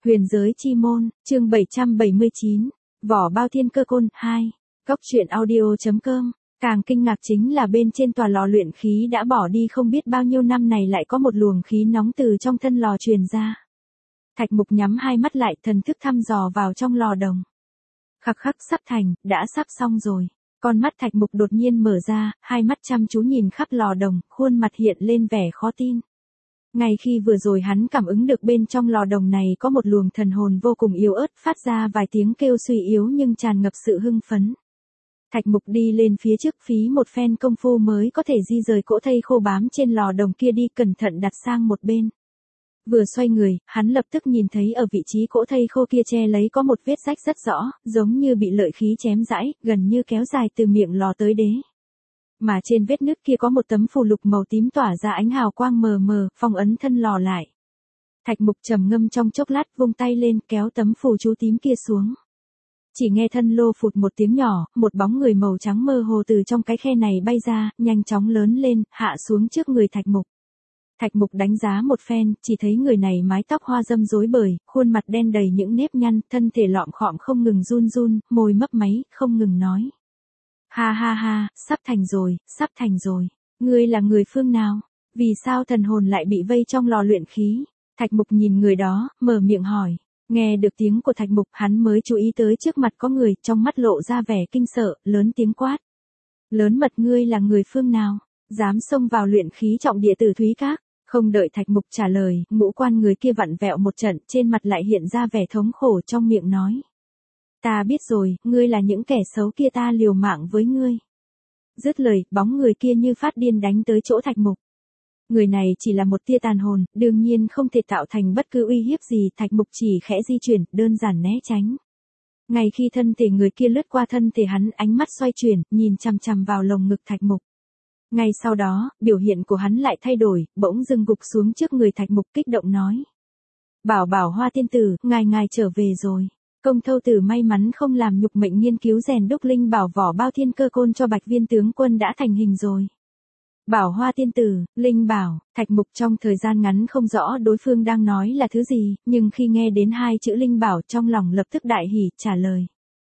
Huyền giới chi môn, chương 779, vỏ bao thiên cơ côn 2, góc truyện audio.com. Càng kinh ngạc chính là bên trên tòa lò luyện khí đã bỏ đi không biết bao nhiêu năm này lại có một luồng khí nóng từ trong thân lò truyền ra. Thạch Mục nhắm hai mắt lại, thần thức thăm dò vào trong lò đồng. Khắc khắc, sắp thành, đã sắp xong rồi. Con mắt Thạch Mục đột nhiên mở ra, hai mắt chăm chú nhìn khắp lò đồng, khuôn mặt hiện lên vẻ khó tin. Ngay khi vừa rồi hắn cảm ứng được bên trong lò đồng này có một luồng thần hồn vô cùng yếu ớt, phát ra vài tiếng kêu suy yếu nhưng tràn ngập sự hưng phấn. Thạch Mục đi lên phía trước, phí một phen công phu mới có thể di rời cỗ thây khô bám trên lò đồng kia đi, cẩn thận đặt sang một bên. Vừa xoay người, hắn lập tức nhìn thấy ở vị trí cỗ thây khô kia che lấy có một vết rách rất rõ, giống như bị lợi khí chém rãi, gần như kéo dài từ miệng lò tới đế. Mà trên vết nứt kia có một tấm phù lục màu tím tỏa ra ánh hào quang mờ mờ, phong ấn thân lò lại. Thạch Mục trầm ngâm trong chốc lát, vung tay lên kéo tấm phù chú tím kia xuống. Chỉ nghe thân lô phụt một tiếng nhỏ, một bóng người màu trắng mơ hồ từ trong cái khe này bay ra, nhanh chóng lớn lên, hạ xuống trước người Thạch Mục. Thạch Mục đánh giá một phen, chỉ thấy người này mái tóc hoa râm rối bời, khuôn mặt đen đầy những nếp nhăn, thân thể lọm khọm không ngừng run run, môi mấp máy, không ngừng nói. Ha ha ha, sắp thành rồi, sắp thành rồi. Ngươi là người phương nào? Vì sao thần hồn lại bị vây trong lò luyện khí? Thạch Mục nhìn người đó, mở miệng hỏi. Nghe được tiếng của Thạch Mục, hắn mới chú ý tới trước mặt có người, trong mắt lộ ra vẻ kinh sợ, lớn tiếng quát. Lớn mật, ngươi là người phương nào? Dám xông vào luyện khí trọng địa Tử Thúy Các? Không đợi Thạch Mục trả lời, ngũ quan người kia vặn vẹo một trận, trên mặt lại hiện ra vẻ thống khổ, trong miệng nói. Ta biết rồi, ngươi là những kẻ xấu kia, ta liều mạng với ngươi. Dứt lời, bóng người kia như phát điên đánh tới chỗ Thạch Mục. Người này chỉ là một tia tàn hồn, đương nhiên không thể tạo thành bất cứ uy hiếp gì, Thạch Mục chỉ khẽ di chuyển, đơn giản né tránh. Ngay khi thân thể người kia lướt qua thân thể hắn, ánh mắt xoay chuyển, nhìn chằm chằm vào lồng ngực Thạch Mục. Ngay sau đó, biểu hiện của hắn lại thay đổi, bỗng dưng gục xuống trước người Thạch Mục, kích động nói. Bảo Hoa tiên tử, ngài trở về rồi. Công Thâu Tử may mắn không làm nhục mệnh nghiên cứu rèn đúc linh bảo vỏ bao thiên cơ côn cho Bạch Viên tướng quân đã thành hình rồi. Bảo Hoa tiên tử, linh bảo, Thạch Mục trong thời gian ngắn không rõ đối phương đang nói là thứ gì, nhưng khi nghe đến hai chữ linh bảo trong lòng lập tức đại hỉ, trả lời.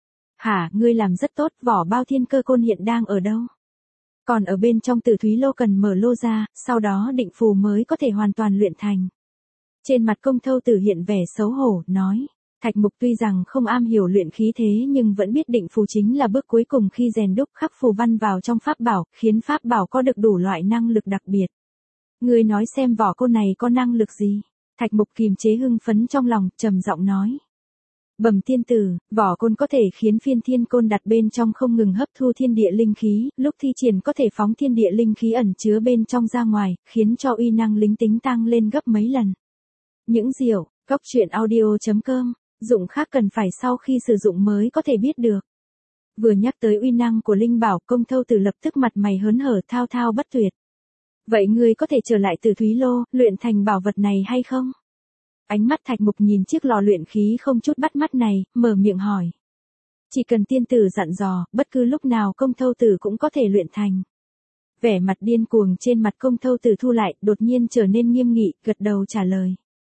Hả, ngươi làm rất tốt, vỏ bao thiên cơ côn hiện đang ở đâu? Còn ở bên trong Tử Thúy Lô, cần mở lô ra, sau đó định phù mới có thể hoàn toàn luyện thành. Trên mặt Công Thâu Tử hiện vẻ xấu hổ, nói. Thạch Mục tuy rằng không am hiểu luyện khí thế nhưng vẫn biết định phù chính là bước cuối cùng khi rèn đúc khắc phù văn vào trong pháp bảo, khiến pháp bảo có được đủ loại năng lực đặc biệt. Ngươi nói xem vỏ côn này có năng lực gì? Thạch Mục kiềm chế hưng phấn trong lòng, trầm giọng nói. Bẩm tiên tử, vỏ côn có thể khiến phiên thiên côn đặt bên trong không ngừng hấp thu thiên địa linh khí, lúc thi triển có thể phóng thiên địa linh khí ẩn chứa bên trong ra ngoài, khiến cho uy năng linh tính tăng lên gấp mấy lần. Những diệu, góc truyện audio.com. Dụng khác cần phải sau khi sử dụng mới có thể biết được. Vừa nhắc tới uy năng của linh bảo, Công Thâu Tử lập tức mặt mày hớn hở, thao thao bất tuyệt. Vậy ngươi có thể trở lại Tử Thúy Lô, luyện thành bảo vật này hay không? Ánh mắt Thạch Mục nhìn chiếc lò luyện khí không chút bắt mắt này, mở miệng hỏi. Chỉ cần tiên tử dặn dò, bất cứ lúc nào Công Thâu Tử cũng có thể luyện thành. Vẻ mặt điên cuồng trên mặt Công Thâu Tử thu lại, đột nhiên trở nên nghiêm nghị, gật đầu trả lời.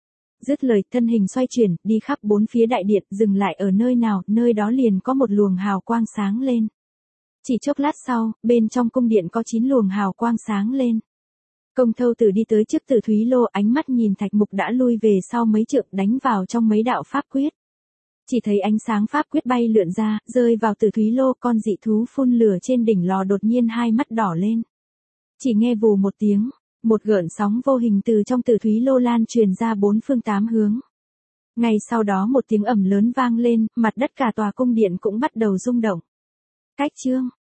Dứt lời, thân hình xoay chuyển, đi khắp bốn phía đại điện, dừng lại ở nơi nào, nơi đó liền có một luồng hào quang sáng lên. Chỉ chốc lát sau, bên trong cung điện có 9 luồng hào quang sáng lên. Công Thâu Tử đi tới trước Tử Thúy Lô, ánh mắt nhìn Thạch Mục đã lui về sau mấy trượng, đánh vào trong mấy đạo pháp quyết. Chỉ thấy ánh sáng pháp quyết bay lượn ra, rơi vào Tử Thúy Lô, con dị thú phun lửa trên đỉnh lò đột nhiên hai mắt đỏ lên. Chỉ nghe vù một tiếng. Một gợn sóng vô hình từ trong Tử Thúy Lô lan truyền ra bốn phương tám hướng. Ngay sau đó một tiếng ầm lớn vang lên, mặt đất cả tòa cung điện cũng bắt đầu rung động. Cách chương.